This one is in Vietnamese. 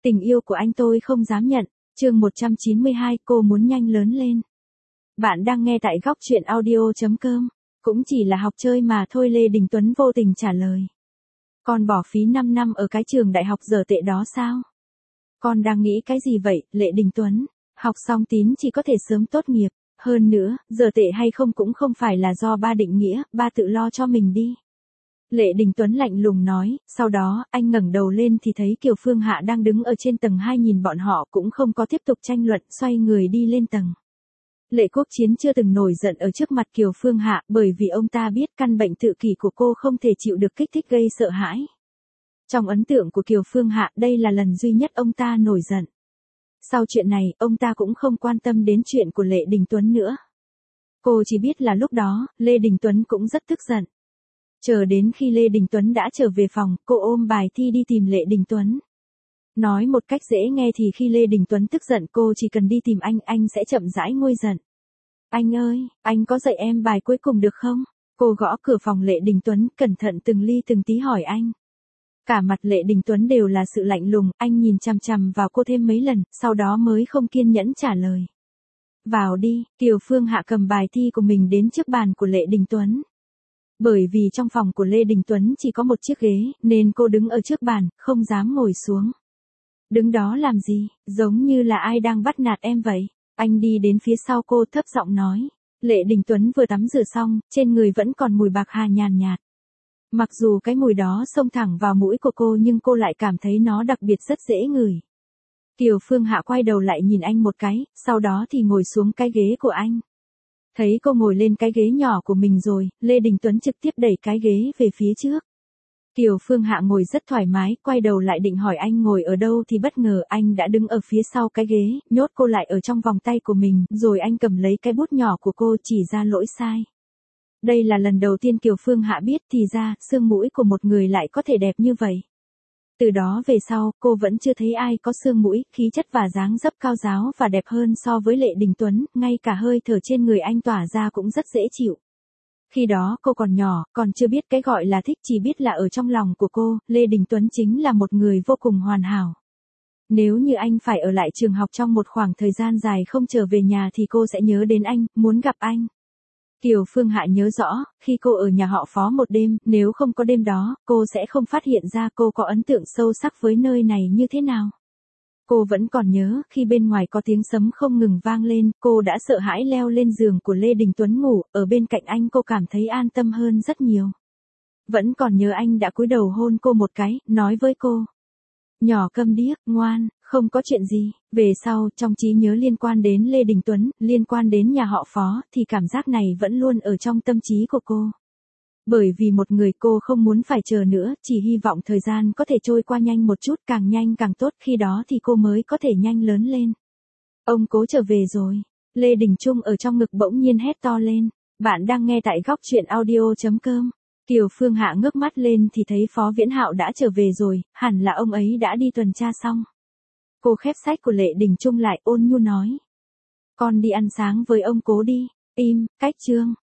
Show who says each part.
Speaker 1: Tình yêu của anh tôi không dám nhận. Chương 192, cô muốn nhanh lớn lên. Bạn đang nghe tại góc truyện audio.com. Cũng chỉ là học chơi mà thôi, Lê Đình Tuấn vô tình trả lời. Con bỏ phí 5 năm ở cái trường đại học dở tệ đó sao? Con đang nghĩ cái gì vậy, Lê Đình Tuấn? Học xong tín chỉ có thể sớm tốt nghiệp. Hơn nữa, dở tệ hay không cũng không phải là do ba định nghĩa, ba tự lo cho mình đi. Lệ Đình Tuấn lạnh lùng nói, sau đó, anh ngẩng đầu lên thì thấy Kiều Phương Hạ đang đứng ở trên tầng 2 nhìn bọn họ cũng không có tiếp tục tranh luận, xoay người đi lên tầng. Lệ Quốc Chiến chưa từng nổi giận ở trước mặt Kiều Phương Hạ bởi vì ông ta biết căn bệnh tự kỷ của cô không thể chịu được kích thích gây sợ hãi. Trong ấn tượng của Kiều Phương Hạ đây là lần duy nhất ông ta nổi giận. Sau chuyện này, ông ta cũng không quan tâm đến chuyện của Lệ Đình Tuấn nữa. Cô chỉ biết là lúc đó, Lê Đình Tuấn cũng rất tức giận. Chờ đến khi Lê Đình Tuấn đã trở về phòng, cô ôm bài thi đi tìm Lệ Đình Tuấn. Nói một cách dễ nghe thì khi Lê Đình Tuấn tức giận cô chỉ cần đi tìm anh sẽ chậm rãi nguôi giận. Anh ơi, anh có dạy em bài cuối cùng được không? Cô gõ cửa phòng Lệ Đình Tuấn, cẩn thận từng ly từng tí hỏi anh. Cả mặt Lệ Đình Tuấn đều là sự lạnh lùng, anh nhìn chằm chằm vào cô thêm mấy lần, sau đó mới không kiên nhẫn trả lời. Vào đi, Kiều Phương Hạ cầm bài thi của mình đến trước bàn của Lệ Đình Tuấn. Bởi vì trong phòng của Lê Đình Tuấn chỉ có một chiếc ghế, nên cô đứng ở trước bàn, không dám ngồi xuống. Đứng đó làm gì, giống như là ai đang bắt nạt em vậy. Anh đi đến phía sau cô thấp giọng nói. Lệ Đình Tuấn vừa tắm rửa xong, trên người vẫn còn mùi bạc hà nhàn nhạt. Mặc dù cái mùi đó xông thẳng vào mũi của cô nhưng cô lại cảm thấy nó đặc biệt rất dễ ngửi. Kiều Phương Hạ quay đầu lại nhìn anh một cái, sau đó thì ngồi xuống cái ghế của anh. Thấy cô ngồi lên cái ghế nhỏ của mình rồi, Lê Đình Tuấn trực tiếp đẩy cái ghế về phía trước. Kiều Phương Hạ ngồi rất thoải mái, quay đầu lại định hỏi anh ngồi ở đâu thì bất ngờ anh đã đứng ở phía sau cái ghế, nhốt cô lại ở trong vòng tay của mình, rồi anh cầm lấy cái bút nhỏ của cô chỉ ra lỗi sai. Đây là lần đầu tiên Kiều Phương Hạ biết thì ra, xương mũi của một người lại có thể đẹp như vậy. Từ đó về sau, cô vẫn chưa thấy ai có xương mũi, khí chất và dáng dấp cao ráo và đẹp hơn so với Lệ Đình Tuấn, ngay cả hơi thở trên người anh tỏa ra cũng rất dễ chịu. Khi đó cô còn nhỏ, còn chưa biết cái gọi là thích, chỉ biết là ở trong lòng của cô, Lê Đình Tuấn chính là một người vô cùng hoàn hảo. Nếu như anh phải ở lại trường học trong một khoảng thời gian dài không trở về nhà thì cô sẽ nhớ đến anh, muốn gặp anh. Kiều Phương Hạ nhớ rõ, khi cô ở nhà họ Phó một đêm, nếu không có đêm đó, cô sẽ không phát hiện ra cô có ấn tượng sâu sắc với nơi này như thế nào. Cô vẫn còn nhớ, khi bên ngoài có tiếng sấm không ngừng vang lên, cô đã sợ hãi leo lên giường của Lê Đình Tuấn ngủ, ở bên cạnh anh cô cảm thấy an tâm hơn rất nhiều. Vẫn còn nhớ anh đã cúi đầu hôn cô một cái, nói với cô. Nhỏ câm điếc, ngoan, không có chuyện gì. Về sau, trong trí nhớ liên quan đến Lê Đình Tuấn, liên quan đến nhà họ Phó, thì cảm giác này vẫn luôn ở trong tâm trí của cô. Bởi vì một người cô không muốn phải chờ nữa, chỉ hy vọng thời gian có thể trôi qua nhanh một chút, càng nhanh càng tốt, khi đó thì cô mới có thể nhanh lớn lên. Ông Cố trở về rồi. Lê Đình Trung ở trong ngực bỗng nhiên hét to lên. Bạn đang nghe tại góc truyện audio.com. Kiều Phương Hạ ngước mắt lên thì thấy Phó Viễn Hạo đã trở về rồi, hẳn là ông ấy đã đi tuần tra xong. Cô khép sách của Lệ Đình Trung lại, ôn nhu nói. Con đi ăn sáng với ông Cố đi. Im, cách chương.